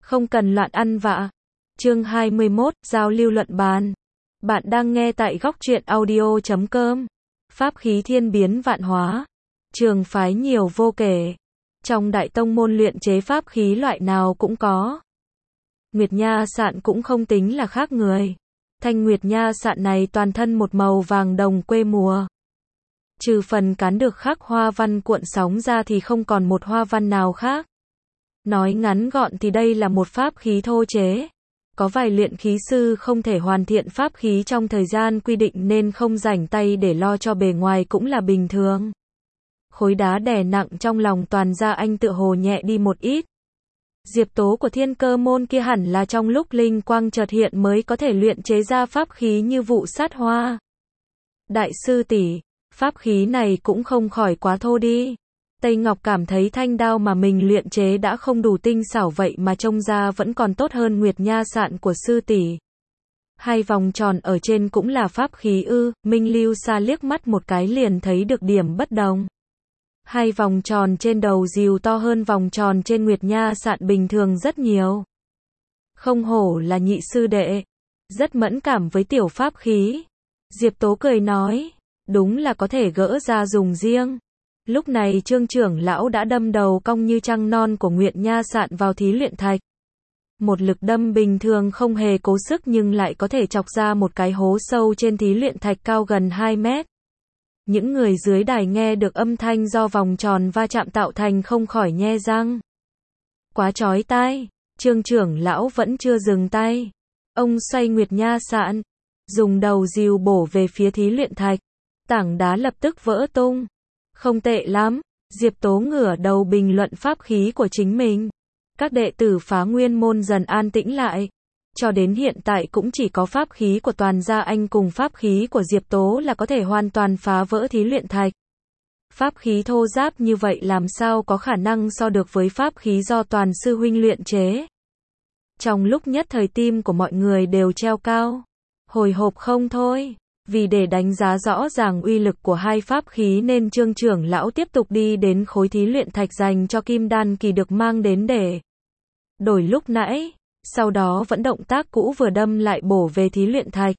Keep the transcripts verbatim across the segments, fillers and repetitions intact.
Không cần loạn ăn vạ. Chương hai mươi mốt, giao lưu luận bàn. Bạn đang nghe tại góc truyện audio chấm com. Pháp khí thiên biến vạn hóa. Trường phái nhiều vô kể. Trong đại tông môn luyện chế pháp khí loại nào cũng có. Nguyệt Nha Sạn cũng không tính là khác người. Thanh Nguyệt Nha Sạn này toàn thân một màu vàng đồng quê mùa. Trừ phần cán được khắc hoa văn cuộn sóng ra thì không còn một hoa văn nào khác. Nói ngắn gọn thì đây là một pháp khí thô chế. Có vài luyện khí sư không thể hoàn thiện pháp khí trong thời gian quy định nên không rảnh tay để lo cho bề ngoài cũng là bình thường. Khối đá đè nặng trong lòng Toàn Gia Anh tựa hồ nhẹ đi một ít. Diệp Tố của Thiên Cơ môn kia hẳn là trong lúc linh quang chợt hiện mới có thể luyện chế ra pháp khí như vụ sát hoa. Đại sư tỷ, pháp khí này cũng không khỏi quá thô đi. Tây Ngọc cảm thấy thanh đao mà mình luyện chế đã không đủ tinh xảo vậy mà trông ra vẫn còn tốt hơn Nguyệt Nha Sạn của sư tỷ. Hai vòng tròn ở trên cũng là pháp khí ư? Minh Lưu Sa liếc mắt một cái liền thấy được điểm bất đồng. Hai vòng tròn trên đầu dìu to hơn vòng tròn trên Nguyệt Nha Sạn bình thường rất nhiều. Không hổ là nhị sư đệ, rất mẫn cảm với tiểu pháp khí. Diệp Tố cười nói, đúng là có thể gỡ ra dùng riêng. Lúc này Trương trưởng lão đã đâm đầu cong như trăng non của Nguyệt Nha Sạn vào thí luyện thạch. Một lực đâm bình thường không hề cố sức nhưng lại có thể chọc ra một cái hố sâu trên thí luyện thạch cao gần hai mét. Những người dưới đài nghe được âm thanh do vòng tròn va chạm tạo thành không khỏi nhe răng. Quá chói tai, Trương trưởng lão vẫn chưa dừng tay. Ông xoay Nguyệt Nha Sạn, dùng đầu dìu bổ về phía thí luyện thạch. Tảng đá lập tức vỡ tung. Không tệ lắm, Diệp Tố ngửa đầu bình luận pháp khí của chính mình. Các đệ tử Phá Nguyên môn dần an tĩnh lại. Cho đến hiện tại cũng chỉ có pháp khí của Toàn Gia Anh cùng pháp khí của Diệp Tố là có thể hoàn toàn phá vỡ thí luyện thạch. Pháp khí thô ráp như vậy làm sao có khả năng so được với pháp khí do Toàn sư huynh luyện chế. Trong lúc nhất thời tim của mọi người đều treo cao. Hồi hộp không thôi. Vì để đánh giá rõ ràng uy lực của hai pháp khí nên Trương trưởng lão tiếp tục đi đến khối thí luyện thạch dành cho kim đan kỳ được mang đến để đổi lúc nãy, sau đó vẫn động tác cũ vừa đâm lại bổ về thí luyện thạch.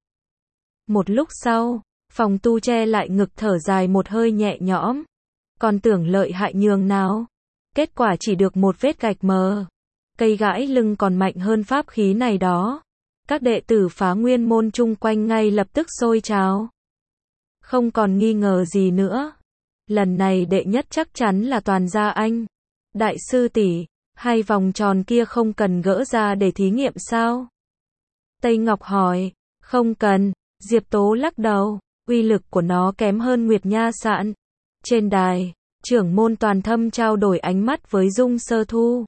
Một lúc sau, Phòng Tu che lại ngực thở dài một hơi nhẹ nhõm. Còn tưởng lợi hại nhường nào. Kết quả chỉ được một vết gạch mờ. Cây gãi lưng còn mạnh hơn pháp khí này đó. Các đệ tử Phá Nguyên môn chung quanh ngay lập tức sôi trào. Không còn nghi ngờ gì nữa. Lần này đệ nhất chắc chắn là Toàn Gia Anh. Đại sư tỷ, hai vòng tròn kia không cần gỡ ra để thí nghiệm sao? Tây Ngọc hỏi, không cần. Diệp Tố lắc đầu, uy lực của nó kém hơn Nguyệt Nha Sạn. Trên đài, trưởng môn Toàn Thâm trao đổi ánh mắt với Dung Sơ Thu.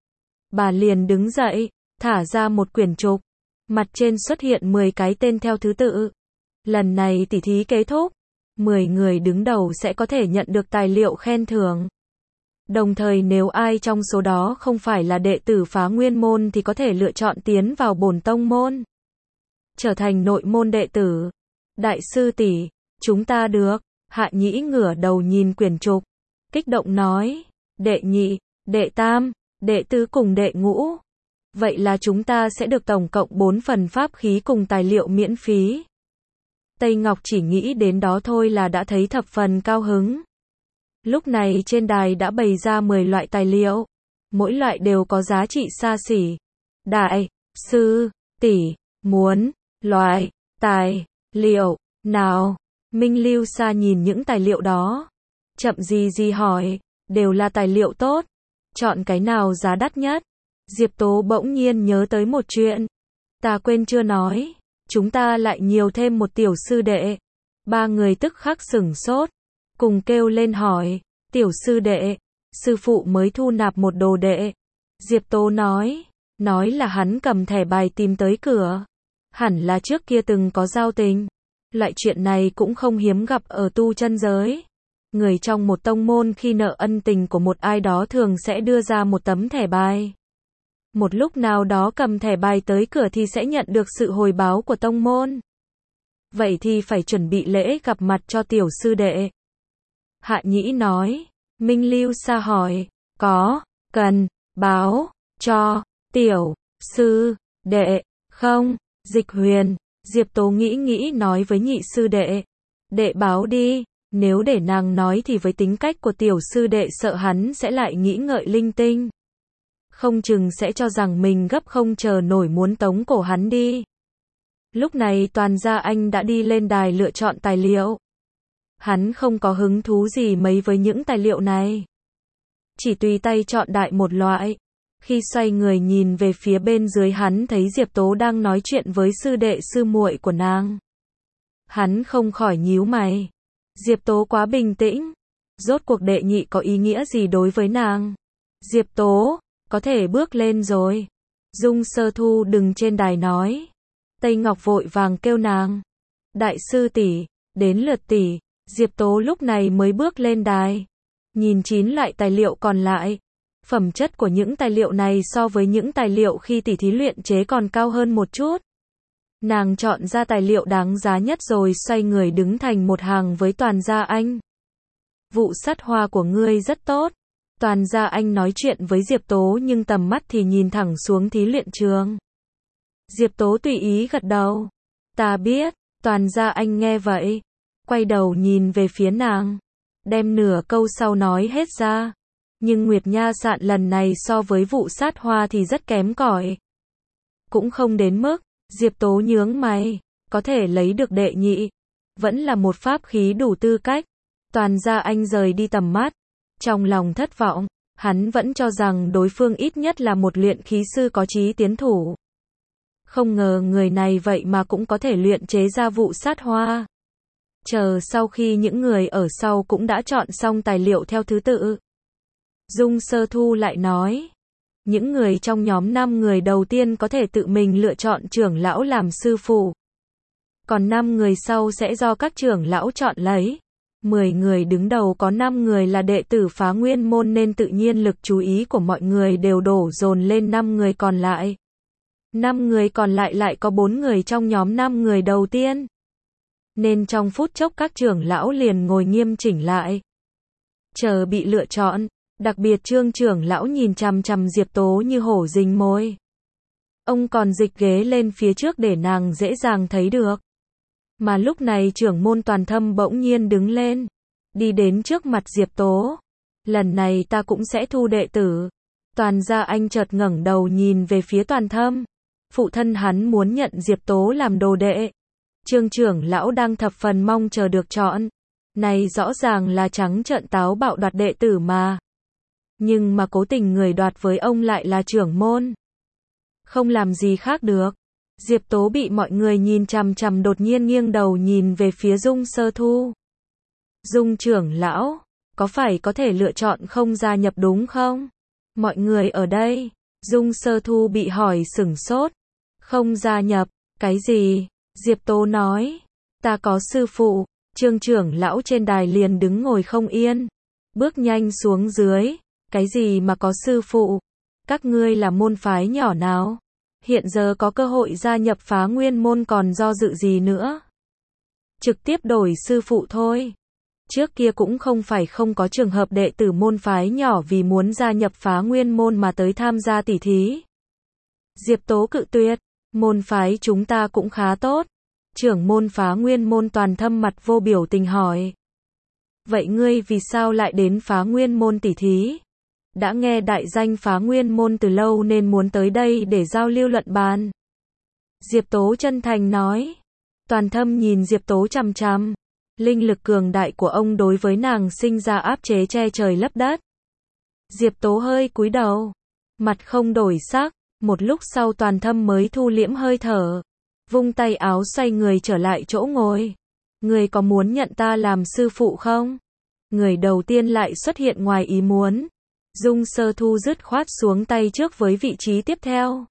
Bà liền đứng dậy, thả ra một quyển trục. Mặt trên xuất hiện mười cái tên theo thứ tự. Lần này tỉ thí kết thúc, mười người đứng đầu sẽ có thể nhận được tài liệu khen thưởng. Đồng thời nếu ai trong số đó không phải là đệ tử Phá Nguyên môn thì có thể lựa chọn tiến vào bổn tông môn, trở thành nội môn đệ tử. Đại sư tỷ, chúng ta được. Hạ Nhĩ ngửa đầu nhìn quyển trục, kích động nói, đệ nhị, đệ tam, đệ tứ cùng đệ ngũ. Vậy là chúng ta sẽ được tổng cộng bốn phần pháp khí cùng tài liệu miễn phí. Tây Ngọc chỉ nghĩ đến đó thôi là đã thấy thập phần cao hứng. Lúc này trên đài đã bày ra mười loại tài liệu. Mỗi loại đều có giá trị xa xỉ. Đại sư tỷ muốn loại tài liệu nào? Minh Lưu Sa nhìn những tài liệu đó. Chậm gì gì hỏi, đều là tài liệu tốt. Chọn cái nào giá đắt nhất? Diệp Tố bỗng nhiên nhớ tới một chuyện. Ta quên chưa nói, chúng ta lại nhiều thêm một tiểu sư đệ. Ba người tức khắc sửng sốt, cùng kêu lên hỏi, tiểu sư đệ, sư phụ mới thu nạp một đồ đệ. Diệp Tố nói, nói là hắn cầm thẻ bài tìm tới cửa. Hẳn là trước kia từng có giao tình. Loại chuyện này cũng không hiếm gặp ở tu chân giới. Người trong một tông môn khi nợ ân tình của một ai đó thường sẽ đưa ra một tấm thẻ bài. Một lúc nào đó cầm thẻ bài tới cửa thì sẽ nhận được sự hồi báo của tông môn. Vậy thì phải chuẩn bị lễ gặp mặt cho tiểu sư đệ. Hạ Nhĩ nói. Minh Lưu Sa hỏi, có cần báo cho Tiểu, sư, đệ, không, Dịch Huyền, Diệp Tố nghĩ nghĩ nói với nhị sư đệ. Đệ báo đi, nếu để nàng nói thì với tính cách của tiểu sư đệ sợ hắn sẽ lại nghĩ ngợi linh tinh. Không chừng sẽ cho rằng mình gấp không chờ nổi muốn tống cổ hắn đi. Lúc này Toàn Gia Anh đã đi lên đài lựa chọn tài liệu. Hắn không có hứng thú gì mấy với những tài liệu này. Chỉ tùy tay chọn đại một loại. Khi xoay người nhìn về phía bên dưới hắn thấy Diệp Tố đang nói chuyện với sư đệ sư muội của nàng. Hắn không khỏi nhíu mày. Diệp Tố quá bình tĩnh. Rốt cuộc đệ nhị có ý nghĩa gì đối với nàng? Diệp Tố, có thể bước lên rồi. Dung Sơ Thu đừng trên đài nói. Tây Ngọc vội vàng kêu nàng. Đại sư tỷ, đến lượt tỷ. Diệp Tố lúc này mới bước lên đài. Nhìn chín loại tài liệu còn lại. Phẩm chất của những tài liệu này so với những tài liệu khi tỉ thí luyện chế còn cao hơn một chút. Nàng chọn ra tài liệu đáng giá nhất rồi xoay người đứng thành một hàng với Toàn Gia Anh. Vụ sắt hoa của ngươi rất tốt. Toàn Gia Anh nói chuyện với Diệp Tố nhưng tầm mắt thì nhìn thẳng xuống thí luyện trường. Diệp Tố tùy ý gật đầu. Ta biết. Toàn Gia Anh nghe vậy. Quay đầu nhìn về phía nàng. Đem nửa câu sau nói hết ra. Nhưng Nguyệt Nha Sạn lần này so với vụ sát hoa thì rất kém cỏi. Cũng không đến mức. Diệp Tố nhướng mày. Có thể lấy được đệ nhị. Vẫn là một pháp khí đủ tư cách. Toàn Gia Anh rời đi tầm mắt. Trong lòng thất vọng. Hắn vẫn cho rằng đối phương ít nhất là một luyện khí sư có chí tiến thủ. Không ngờ người này vậy mà cũng có thể luyện chế ra vụ sát hoa. Chờ sau khi những người ở sau cũng đã chọn xong tài liệu theo thứ tự. Dung Sơ Thu lại nói. Những người trong nhóm năm người đầu tiên có thể tự mình lựa chọn trưởng lão làm sư phụ. Còn năm người sau sẽ do các trưởng lão chọn lấy. mười người đứng đầu có năm người là đệ tử Phá Nguyên môn nên tự nhiên lực chú ý của mọi người đều đổ dồn lên năm người còn lại. năm người còn lại lại có bốn người trong nhóm năm người đầu tiên. Nên trong phút chốc các trưởng lão liền ngồi nghiêm chỉnh lại. Chờ bị lựa chọn, đặc biệt Trương trưởng lão nhìn chằm chằm Diệp Tố như hổ rình mồi. Ông còn dịch ghế lên phía trước để nàng dễ dàng thấy được. Mà lúc này trưởng môn Toàn Thâm bỗng nhiên đứng lên, đi đến trước mặt Diệp Tố. Lần này ta cũng sẽ thu đệ tử. Toàn Gia Anh chợt ngẩng đầu nhìn về phía Toàn Thâm. Phụ thân hắn muốn nhận Diệp Tố làm đồ đệ. Trương trưởng lão đang thập phần mong chờ được chọn. Này rõ ràng là trắng trợn táo bạo đoạt đệ tử mà. Nhưng mà cố tình người đoạt với ông lại là trưởng môn. Không làm gì khác được. Diệp Tố bị mọi người nhìn chằm chằm đột nhiên nghiêng đầu nhìn về phía Dung Sơ Thu. Dung trưởng lão, có phải có thể lựa chọn không gia nhập đúng không? Mọi người ở đây. Dung Sơ Thu bị hỏi sửng sốt. Không gia nhập, cái gì? Diệp Tố nói. Ta có sư phụ. Trương trưởng lão trên đài liền đứng ngồi không yên. Bước nhanh xuống dưới. Cái gì mà có sư phụ? Các ngươi là môn phái nhỏ nào? Hiện giờ có cơ hội gia nhập Phá Nguyên môn còn do dự gì nữa? Trực tiếp đổi sư phụ thôi. Trước kia cũng không phải không có trường hợp đệ tử môn phái nhỏ vì muốn gia nhập Phá Nguyên môn mà tới tham gia tỉ thí. Diệp Tố cự tuyệt. Môn phái chúng ta cũng khá tốt. Trưởng môn Phá Nguyên môn Toàn Thâm mặt vô biểu tình hỏi. Vậy ngươi vì sao lại đến Phá Nguyên môn tỉ thí? Đã nghe đại danh Phá Nguyên môn từ lâu nên muốn tới đây để giao lưu luận bàn. Diệp Tố chân thành nói. Toàn Thâm nhìn Diệp Tố chằm chằm. Linh lực cường đại của ông đối với nàng sinh ra áp chế che trời lấp đất. Diệp Tố hơi cúi đầu. Mặt không đổi sắc. Một lúc sau Toàn Thâm mới thu liễm hơi thở. Vung tay áo xoay người trở lại chỗ ngồi. Người có muốn nhận ta làm sư phụ không? Người đầu tiên lại xuất hiện ngoài ý muốn. Dung Sơ Thu dứt khoát xuống tay trước với vị trí tiếp theo.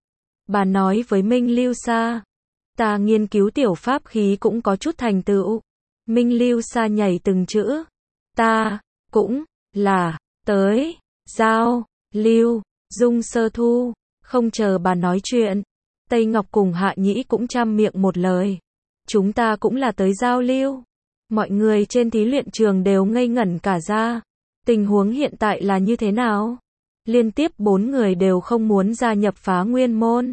Bà nói với Minh Lưu Sa. Ta nghiên cứu tiểu pháp khí cũng có chút thành tựu. Minh Lưu Sa nhảy từng chữ. Ta, cũng, là, tới, giao, lưu, Dung Sơ Thu. Không chờ bà nói chuyện. Tây Ngọc cùng Hạ Nhĩ cũng chăm miệng một lời. Chúng ta cũng là tới giao lưu. Mọi người trên thí luyện trường đều ngây ngẩn cả ra. Tình huống hiện tại là như thế nào? Liên tiếp bốn người đều không muốn gia nhập Phá Nguyên môn.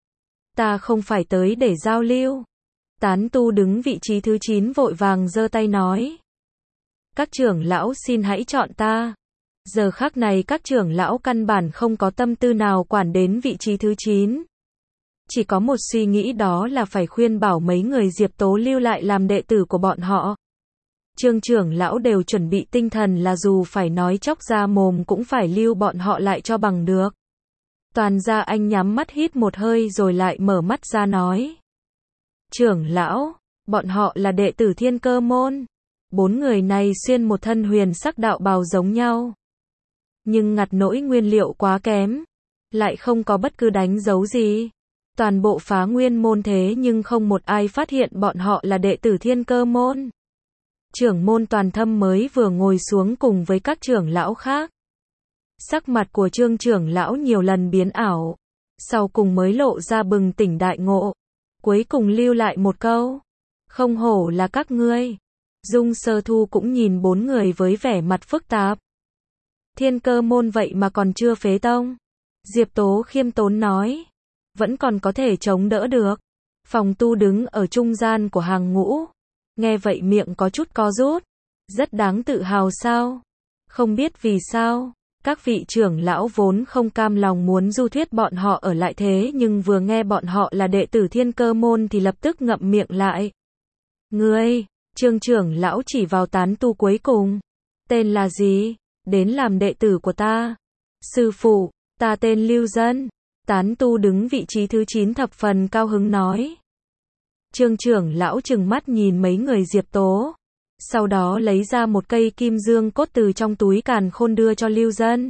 Ta không phải tới để giao lưu. Tán tu đứng vị trí thứ chín vội vàng giơ tay nói. Các trưởng lão xin hãy chọn ta. Giờ khắc này các trưởng lão căn bản không có tâm tư nào quản đến vị trí thứ chín. Chỉ có một suy nghĩ, đó là phải khuyên bảo mấy người Diệp Tố lưu lại làm đệ tử của bọn họ. Trương trưởng lão đều chuẩn bị tinh thần là dù phải nói chóc ra mồm cũng phải lưu bọn họ lại cho bằng được. Toàn Gia Anh nhắm mắt hít một hơi rồi lại mở mắt ra nói. Trưởng lão, bọn họ là đệ tử Thiên Cơ môn. Bốn người này xuyên một thân huyền sắc đạo bào giống nhau. Nhưng ngặt nỗi nguyên liệu quá kém. Lại không có bất cứ đánh dấu gì. Toàn bộ Phá Nguyên môn thế nhưng không một ai phát hiện bọn họ là đệ tử Thiên Cơ môn. Trưởng môn Toàn Thâm mới vừa ngồi xuống cùng với các trưởng lão khác. Sắc mặt của Trương trưởng lão nhiều lần biến ảo. Sau cùng mới lộ ra bừng tỉnh đại ngộ. Cuối cùng lưu lại một câu. Không hổ là các ngươi. Dung Sơ Thu cũng nhìn bốn người với vẻ mặt phức tạp. Thiên Cơ môn vậy mà còn chưa phế tông. Diệp Tố khiêm tốn nói. Vẫn còn có thể chống đỡ được. Phòng tu đứng ở trung gian của hàng ngũ. Nghe vậy miệng có chút co rút. Rất đáng tự hào sao? Không biết vì sao. Các vị trưởng lão vốn không cam lòng muốn du thuyết bọn họ ở lại thế nhưng vừa nghe bọn họ là đệ tử Thiên Cơ môn thì lập tức ngậm miệng lại. Ngươi, Trương trưởng lão chỉ vào tán tu cuối cùng. Tên là gì? Đến làm đệ tử của ta. Sư phụ, ta tên Lưu Dân. Tán tu đứng vị trí thứ chín thập phần cao hứng nói. Trương trưởng lão trừng mắt nhìn mấy người Diệp Tố. Sau đó lấy ra một cây kim dương cốt từ trong túi càn khôn đưa cho Lưu Dân.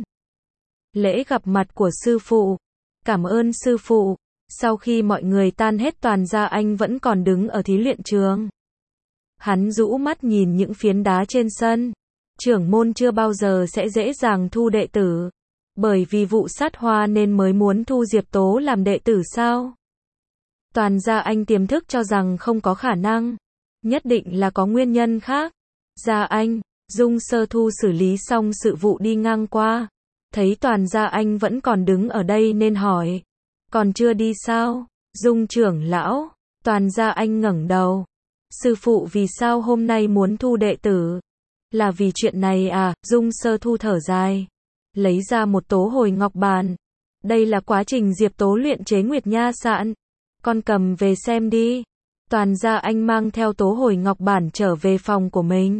Lễ gặp mặt của sư phụ. Cảm ơn sư phụ. Sau khi mọi người tan hết, Toàn Gia Anh vẫn còn đứng ở thí luyện trường. Hắn rũ mắt nhìn những phiến đá trên sân. Trưởng môn chưa bao giờ sẽ dễ dàng thu đệ tử. Bởi vì vụ sát hoa nên mới muốn thu Diệp Tố làm đệ tử sao? Toàn Gia Anh tiềm thức cho rằng không có khả năng. Nhất định là có nguyên nhân khác. Gia Anh, Dung Sơ Thu xử lý xong sự vụ đi ngang qua. Thấy Toàn Gia Anh vẫn còn đứng ở đây nên hỏi. Còn chưa đi sao? Dung trưởng lão. Toàn Gia Anh ngẩng đầu. Sư phụ vì sao hôm nay muốn thu đệ tử? Là vì chuyện này à? Dung Sơ Thu thở dài. Lấy ra một tố hồi ngọc bàn. Đây là quá trình Diệp Tố luyện chế Nguyệt Nha Sạn. Con cầm về xem đi. Toàn Gia Anh mang theo tố hồi ngọc bản trở về phòng của mình.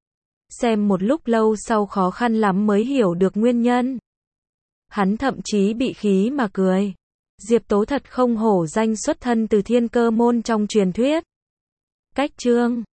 Xem một lúc lâu sau khó khăn lắm mới hiểu được nguyên nhân. Hắn thậm chí bị khí mà cười. Diệp Tố thật không hổ danh xuất thân từ Thiên Cơ môn trong truyền thuyết. Cách chương